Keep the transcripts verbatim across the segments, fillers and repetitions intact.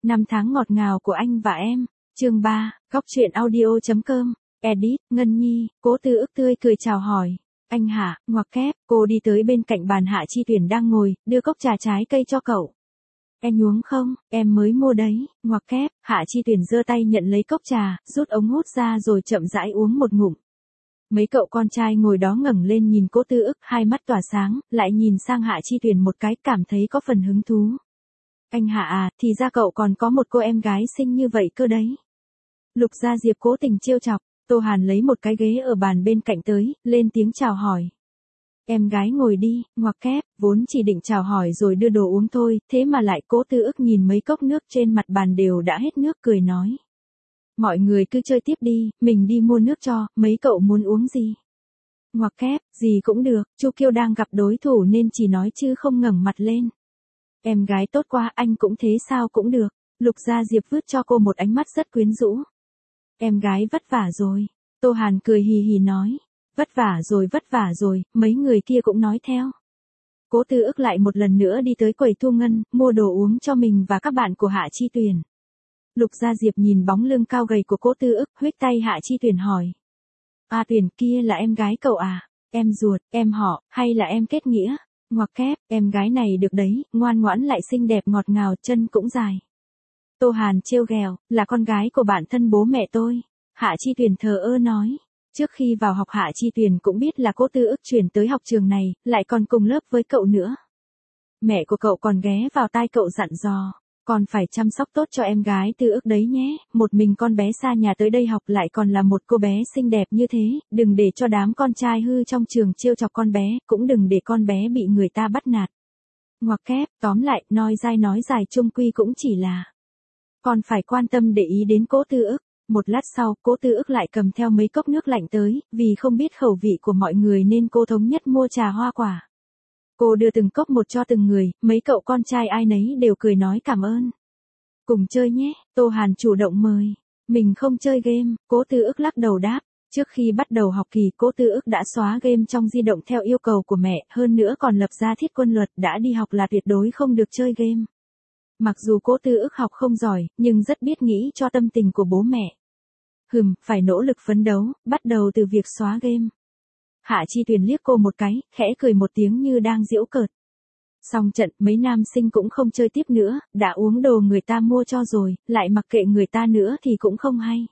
Năm tháng ngọt ngào của anh và em. Chương ba, góc truyện audio chấm com. Edit, Ngân Nhi, Cố Tư Ức tươi cười chào hỏi. Anh Hạ, ngoặc kép, cô đi tới bên cạnh bàn Hạ Chi Tuyển đang ngồi, đưa cốc trà trái cây cho cậu. Em uống không, em mới mua đấy, ngoặc kép, Hạ Chi Tuyển giơ tay nhận lấy cốc trà, rút ống hút ra rồi chậm rãi uống một ngụm. Mấy cậu con trai ngồi đó ngẩng lên nhìn Cố Tư Ức, hai mắt tỏa sáng, lại nhìn sang Hạ Chi Tuyển một cái, cảm thấy có phần hứng thú. Anh Hạ à, thì ra cậu còn có một cô em gái xinh như vậy cơ đấy. Lục Gia Diệp cố tình trêu chọc, Tô Hàn lấy một cái ghế ở bàn bên cạnh tới, lên tiếng chào hỏi. Em gái ngồi đi, ngoặc kép, vốn chỉ định chào hỏi rồi đưa đồ uống thôi, thế mà lại Cố Tư Ức nhìn mấy cốc nước trên mặt bàn đều đã hết nước cười nói. Mọi người cứ chơi tiếp đi, mình đi mua nước cho, mấy cậu muốn uống gì? Ngoặc kép, gì cũng được, Chu Kiêu đang gặp đối thủ nên chỉ nói chứ không ngẩng mặt lên. Em gái tốt quá, anh cũng thế sao cũng được. Lục Gia Diệp vứt cho cô một ánh mắt rất quyến rũ. Em gái vất vả rồi. Tô Hàn cười hì hì nói. Vất vả rồi vất vả rồi, mấy người kia cũng nói theo. Cố Tư Ức lại một lần nữa đi tới quầy thu ngân, mua đồ uống cho mình và các bạn của Hạ Chi Tuyển. Lục Gia Diệp nhìn bóng lưng cao gầy của Cố Tư Ức, huých tay Hạ Chi Tuyển hỏi. À Tuyển, kia là em gái cậu à? Em ruột, em họ, hay là em kết nghĩa? Ngoặc kép, em gái này được đấy, ngoan ngoãn lại xinh đẹp ngọt ngào, chân cũng dài. Tô Hàn trêu ghẹo, là con gái của bạn thân bố mẹ tôi. Hạ Chi Tuyển thờ ơ nói. Trước khi vào học Hạ Chi Tuyển cũng biết là Cố Tư Ức chuyển tới học trường này, lại còn cùng lớp với cậu nữa. Mẹ của cậu còn ghé vào tai cậu dặn dò. Còn phải chăm sóc tốt cho em gái Tư Ức đấy nhé, một mình con bé xa nhà tới đây học lại còn là một cô bé xinh đẹp như thế, đừng để cho đám con trai hư trong trường trêu chọc con bé, cũng đừng để con bé bị người ta bắt nạt. Ngoặc kép, tóm lại, nói dai nói dài chung quy cũng chỉ là. Còn phải quan tâm để ý đến Cố Tư Ức. Một lát sau, Cố Tư Ức lại cầm theo mấy cốc nước lạnh tới, vì không biết khẩu vị của mọi người nên cô thống nhất mua trà hoa quả. Cô đưa từng cốc một cho từng người, mấy cậu con trai ai nấy đều cười nói cảm ơn. Cùng chơi nhé, Tô Hàn chủ động mời. Mình không chơi game, Cố Tư Ức lắc đầu đáp. Trước khi bắt đầu học kỳ, Cố Tư Ức đã xóa game trong di động theo yêu cầu của mẹ, hơn nữa còn lập ra thiết quân luật đã đi học là tuyệt đối không được chơi game. Mặc dù Cố Tư Ức học không giỏi, nhưng rất biết nghĩ cho tâm tình của bố mẹ. Hừm, phải nỗ lực phấn đấu, bắt đầu từ việc xóa game. Hạ Chi Tuyển liếc cô một cái, khẽ cười một tiếng như đang giễu cợt. Xong trận, mấy nam sinh cũng không chơi tiếp nữa, đã uống đồ người ta mua cho rồi, lại mặc kệ người ta nữa thì cũng không hay.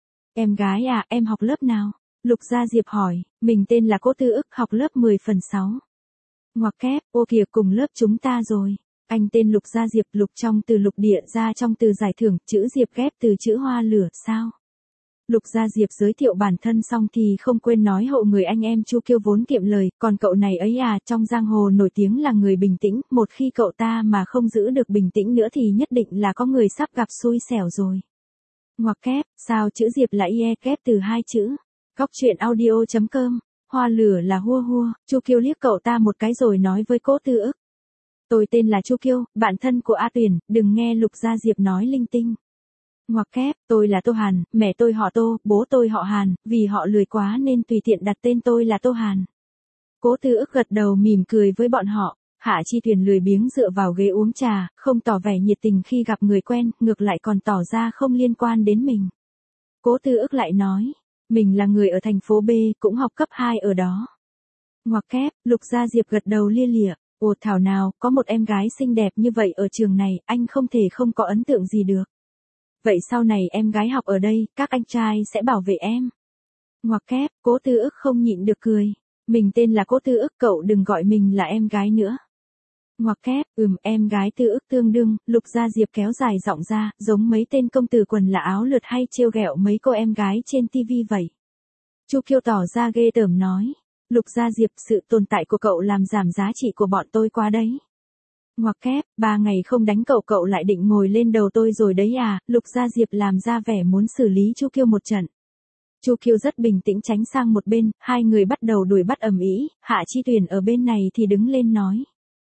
Em gái à, em học lớp nào? Lục Gia Diệp hỏi, mình tên là Cố Tư Ức, học lớp mười phần sáu. Ngoặc kép, ô kìa cùng lớp chúng ta rồi. Anh tên Lục Gia Diệp, lục trong từ lục địa ra trong từ giải thưởng, chữ Diệp ghép từ chữ hoa lửa, sao? Lục Gia Diệp giới thiệu bản thân xong thì không quên nói hộ người anh em Chu Kiêu vốn kiệm lời, còn cậu này ấy à, trong giang hồ nổi tiếng là người bình tĩnh, một khi cậu ta mà không giữ được bình tĩnh nữa thì nhất định là có người sắp gặp xui xẻo rồi. Ngoặc kép, sao chữ Diệp lại ie kép từ hai chữ? Góc truyện audio chấm com, hoa lửa là hua hua, Chu Kiêu liếc cậu ta một cái rồi nói với Cố Tư Ức. Tôi tên là Chu Kiêu, bạn thân của A Tuyển, đừng nghe Lục Gia Diệp nói linh tinh. Ngoặc kép, tôi là Tô Hàn, mẹ tôi họ Tô, bố tôi họ Hàn, vì họ lười quá nên tùy tiện đặt tên tôi là Tô Hàn. Cố Tư Ức gật đầu mỉm cười với bọn họ, Hạ Chi Tuyển lười biếng dựa vào ghế uống trà, không tỏ vẻ nhiệt tình khi gặp người quen, ngược lại còn tỏ ra không liên quan đến mình. Cố Tư Ức lại nói, mình là người ở thành phố B, cũng học cấp hai ở đó. Ngoặc kép, Lục Gia Diệp gật đầu lia lịa, ồ thảo nào, có một em gái xinh đẹp như vậy ở trường này, anh không thể không có ấn tượng gì được. Vậy sau này em gái học ở đây, các anh trai sẽ bảo vệ em. Ngoặc kép, Cố Tư Ức không nhịn được cười. Mình tên là Cố Tư Ức, cậu đừng gọi mình là em gái nữa. Ngoặc kép, ừm, em gái Tư Ức tương đương, Lục Gia Diệp kéo dài giọng ra, giống mấy tên công tử quần là áo lượt hay trêu ghẹo mấy cô em gái trên tivi vậy. Chu Kiêu tỏ ra ghê tởm nói. Lục Gia Diệp, sự tồn tại của cậu làm giảm giá trị của bọn tôi quá đấy. Ngoặc kép, ba ngày không đánh cậu cậu lại định ngồi lên đầu tôi rồi đấy à, Lục Gia Diệp làm ra vẻ muốn xử lý Chu Kiêu một trận. Chu Kiêu rất bình tĩnh tránh sang một bên, hai người bắt đầu đuổi bắt ầm ĩ, Hạ Chi Tuyển ở bên này thì đứng lên nói.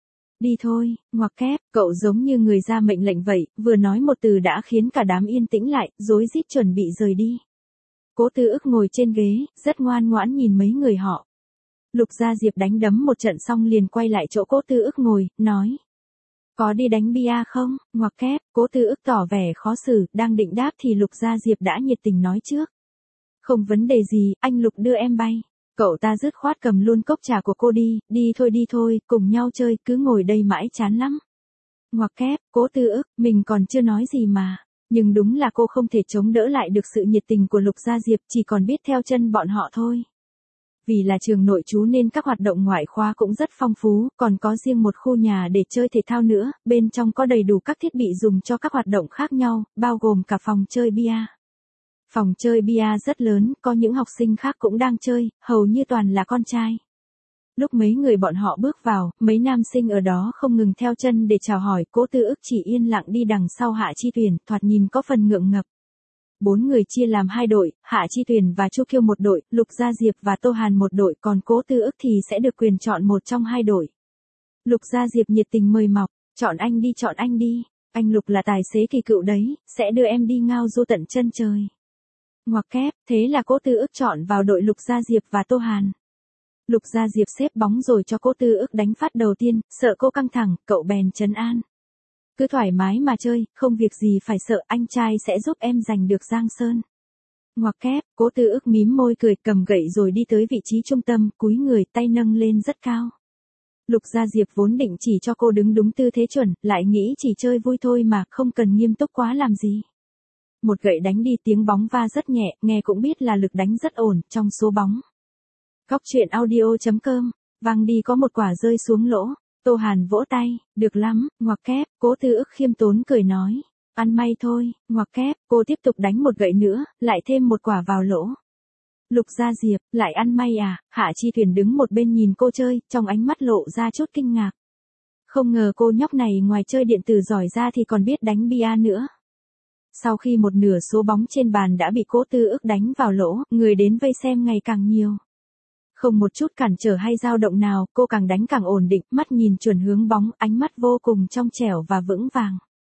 Đi thôi, ngoặc kép, cậu giống như người ra mệnh lệnh vậy, vừa nói một từ đã khiến cả đám yên tĩnh lại, rối rít chuẩn bị rời đi. Cố Tư Ức ngồi trên ghế, rất ngoan ngoãn nhìn mấy người họ. Lục Gia Diệp đánh đấm một trận xong liền quay lại chỗ Cố Tư Ức ngồi, nói. có đi đánh bia không? Ngoặc kép, Cố Tư Ức tỏ vẻ khó xử, đang định đáp thì Lục Gia Diệp đã nhiệt tình nói trước. Không vấn đề gì, anh Lục đưa em bay. Cậu ta dứt khoát cầm luôn cốc trà của cô đi, đi thôi đi thôi, cùng nhau chơi, cứ ngồi đây mãi chán lắm. Ngoặc kép, Cố Tư Ức, mình còn chưa nói gì mà. Nhưng đúng là cô không thể chống đỡ lại được sự nhiệt tình của Lục Gia Diệp, chỉ còn biết theo chân bọn họ thôi. Vì là trường nội trú nên các hoạt động ngoại khóa cũng rất phong phú, còn có riêng một khu nhà để chơi thể thao nữa, bên trong có đầy đủ các thiết bị dùng cho các hoạt động khác nhau, bao gồm cả phòng chơi bia. Phòng chơi bia rất lớn, có những học sinh khác cũng đang chơi, hầu như toàn là con trai. Lúc mấy người bọn họ bước vào, mấy nam sinh ở đó không ngừng theo chân để chào hỏi, Cố Tư Ức chỉ yên lặng đi đằng sau Hạ Chi Tuyền, thoạt nhìn có phần ngượng ngập. Bốn người chia làm hai đội, Hạ Chi Tuyền và Chu Kiêu một đội, Lục Gia Diệp và Tô Hàn một đội, còn Cố Tư Ức thì sẽ được quyền chọn một trong hai đội. Lục Gia Diệp nhiệt tình mời mọc, chọn anh đi chọn anh đi, anh Lục là tài xế kỳ cựu đấy, sẽ đưa em đi ngao du tận chân trời. Ngoặc kép, thế là Cố Tư Ức chọn vào đội Lục Gia Diệp và Tô Hàn. Lục Gia Diệp xếp bóng rồi cho Cố Tư Ức đánh phát đầu tiên, sợ cô căng thẳng, cậu bèn trấn an. Cứ thoải mái mà chơi, không việc gì phải sợ, anh trai sẽ giúp em giành được Giang Sơn. Ngoặc kép, Cố Tư Ức mím môi cười, cầm gậy rồi đi tới vị trí trung tâm, cúi người, tay nâng lên rất cao. Lục Gia Diệp vốn định chỉ cho cô đứng đúng tư thế chuẩn, lại nghĩ chỉ chơi vui thôi mà, không cần nghiêm túc quá làm gì. Một gậy đánh đi, tiếng bóng va rất nhẹ, nghe cũng biết là lực đánh rất ổn, trong số bóng. Góc truyện audio chấm com, văng đi có một quả rơi xuống lỗ. Tô Hàn vỗ tay, được lắm, ngoặc kép, Cố Tư Ức khiêm tốn cười nói. Ăn may thôi, ngoặc kép, cô tiếp tục đánh một gậy nữa, lại thêm một quả vào lỗ. Lục Gia Diệp, lại ăn may à? Hạ Chi Tuyền đứng một bên nhìn cô chơi, trong ánh mắt lộ ra chút kinh ngạc. Không ngờ cô nhóc này ngoài chơi điện tử giỏi ra thì còn biết đánh bia nữa. Sau khi một nửa số bóng trên bàn đã bị Cố Tư Ức đánh vào lỗ, người đến vây xem ngày càng nhiều. Không một chút cản trở hay dao động nào, cô càng đánh càng ổn định, mắt nhìn chuẩn hướng bóng, ánh mắt vô cùng trong trẻo và vững vàng.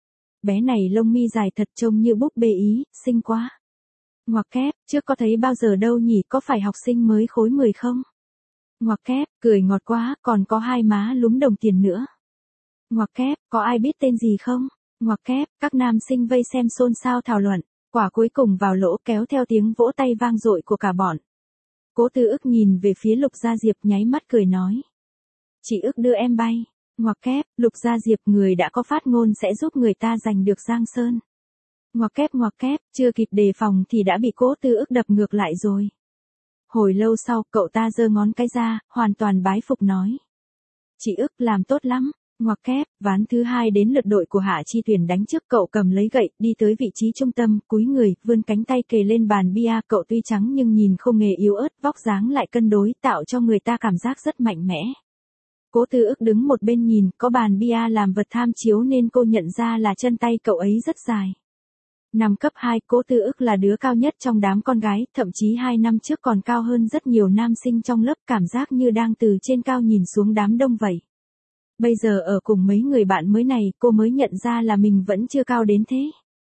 Bé này lông mi dài thật trông như búp bê Ý, xinh quá. Ngoặc kép, trước có thấy bao giờ đâu nhỉ, có phải học sinh mới khối mười không? Ngoặc kép, cười ngọt quá, còn có hai má lúm đồng tiền nữa. Ngoặc kép, có ai biết tên gì không? Ngoặc kép, các nam sinh vây xem xôn xao thảo luận, quả cuối cùng vào lỗ kéo theo tiếng vỗ tay vang dội của cả bọn. Cố Tư Ức nhìn về phía Lục Gia Diệp nháy mắt cười nói. Chị Ức đưa em bay. Ngoặc kép, Lục Gia Diệp người đã có phát ngôn sẽ giúp người ta giành được Giang Sơn. Ngoặc kép ngoặc kép, chưa kịp đề phòng thì đã bị Cố Tư Ức đập ngược lại rồi. Hồi lâu sau, cậu ta giơ ngón cái ra, hoàn toàn bái phục nói. Chị Ức làm tốt lắm. Ngoặc kép, ván thứ hai đến lượt đội của Hạ Chi Tuyền đánh trước, cậu cầm lấy gậy, đi tới vị trí trung tâm, cúi người, vươn cánh tay kề lên bàn bia, cậu tuy trắng nhưng nhìn không hề yếu ớt, vóc dáng lại cân đối, tạo cho người ta cảm giác rất mạnh mẽ. Cố Tư Ức đứng một bên nhìn, có bàn bia làm vật tham chiếu nên cô nhận ra là chân tay cậu ấy rất dài. Năm cấp hai, Cố Tư Ức là đứa cao nhất trong đám con gái, thậm chí hai năm trước còn cao hơn rất nhiều nam sinh trong lớp, cảm giác như đang từ trên cao nhìn xuống đám đông vậy. Bây giờ ở cùng mấy người bạn mới này, cô mới nhận ra là mình vẫn chưa cao đến thế.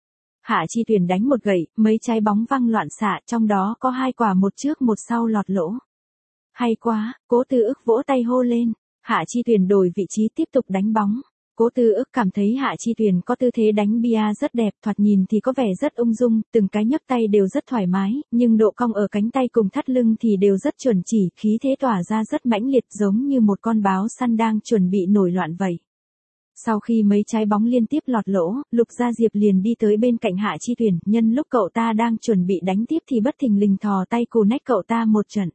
Hạ Chi Tuyền đánh một gậy, mấy trái bóng văng loạn xạ, trong đó có hai quả một trước một sau lọt lỗ. Hay quá, Cố Tư Ức vỗ tay hô lên. Hạ Chi Tuyền đổi vị trí tiếp tục đánh bóng. Cố Tư Ức cảm thấy Hạ Chi Tuyền có tư thế đánh bia rất đẹp, thoạt nhìn thì có vẻ rất ung dung, từng cái nhấc tay đều rất thoải mái, nhưng độ cong ở cánh tay cùng thắt lưng thì đều rất chuẩn chỉ, khí thế tỏa ra rất mãnh liệt, giống như một con báo săn đang chuẩn bị nổi loạn vậy. Sau khi mấy trái bóng liên tiếp lọt lỗ, Lục Gia Diệp liền đi tới bên cạnh Hạ Chi Tuyền, nhân lúc cậu ta đang chuẩn bị đánh tiếp thì bất thình lình thò tay cù nách cậu ta một trận.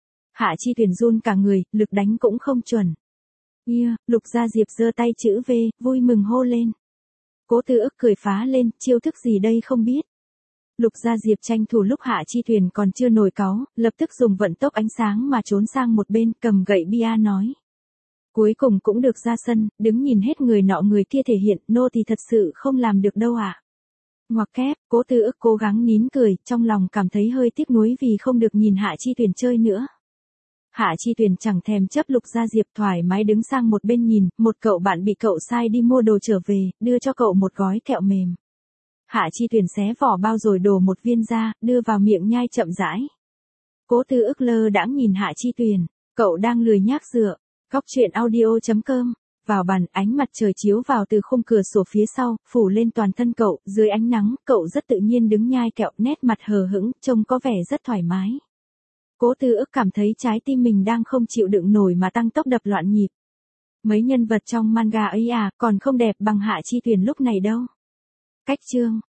Hạ Chi Tuyền run cả người, lực đánh cũng không chuẩn. Yeah, Lục Gia Diệp giơ tay chữ V, vui mừng hô lên. Cố Tư Ức cười phá lên, chiêu thức gì đây không biết. Lục Gia Diệp tranh thủ lúc Hạ Chi Tuyền còn chưa nổi cáu, lập tức dùng vận tốc ánh sáng mà trốn sang một bên, cầm gậy bia nói. Cuối cùng cũng được ra sân, đứng nhìn hết người nọ người kia thể hiện, nô thì thật sự không làm được đâu ạ. À. Ngoặc kép, Cố Tư Ức cố gắng nín cười, trong lòng cảm thấy hơi tiếc nuối vì không được nhìn Hạ Chi Tuyền chơi nữa. Hạ Chi Tuyền chẳng thèm chấp Lục Gia Diệp, thoải mái đứng sang một bên nhìn, một cậu bạn bị cậu sai đi mua đồ trở về, đưa cho cậu một gói kẹo mềm. Hạ Chi Tuyền xé vỏ bao rồi đổ một viên ra, đưa vào miệng nhai chậm rãi. Cố Tư Ức lơ đãng nhìn Hạ Chi Tuyền, cậu đang lười nhác dựa. Góc truyện audio chấm com vào bàn, ánh mặt trời chiếu vào từ khung cửa sổ phía sau, phủ lên toàn thân cậu, dưới ánh nắng, cậu rất tự nhiên đứng nhai kẹo, nét mặt hờ hững, trông có vẻ rất thoải mái. Cố Tư Ức cảm thấy trái tim mình đang không chịu đựng nổi mà tăng tốc đập loạn nhịp. Mấy nhân vật trong manga ấy à, còn không đẹp bằng Hạ Chi Tuyền lúc này đâu. Cách chương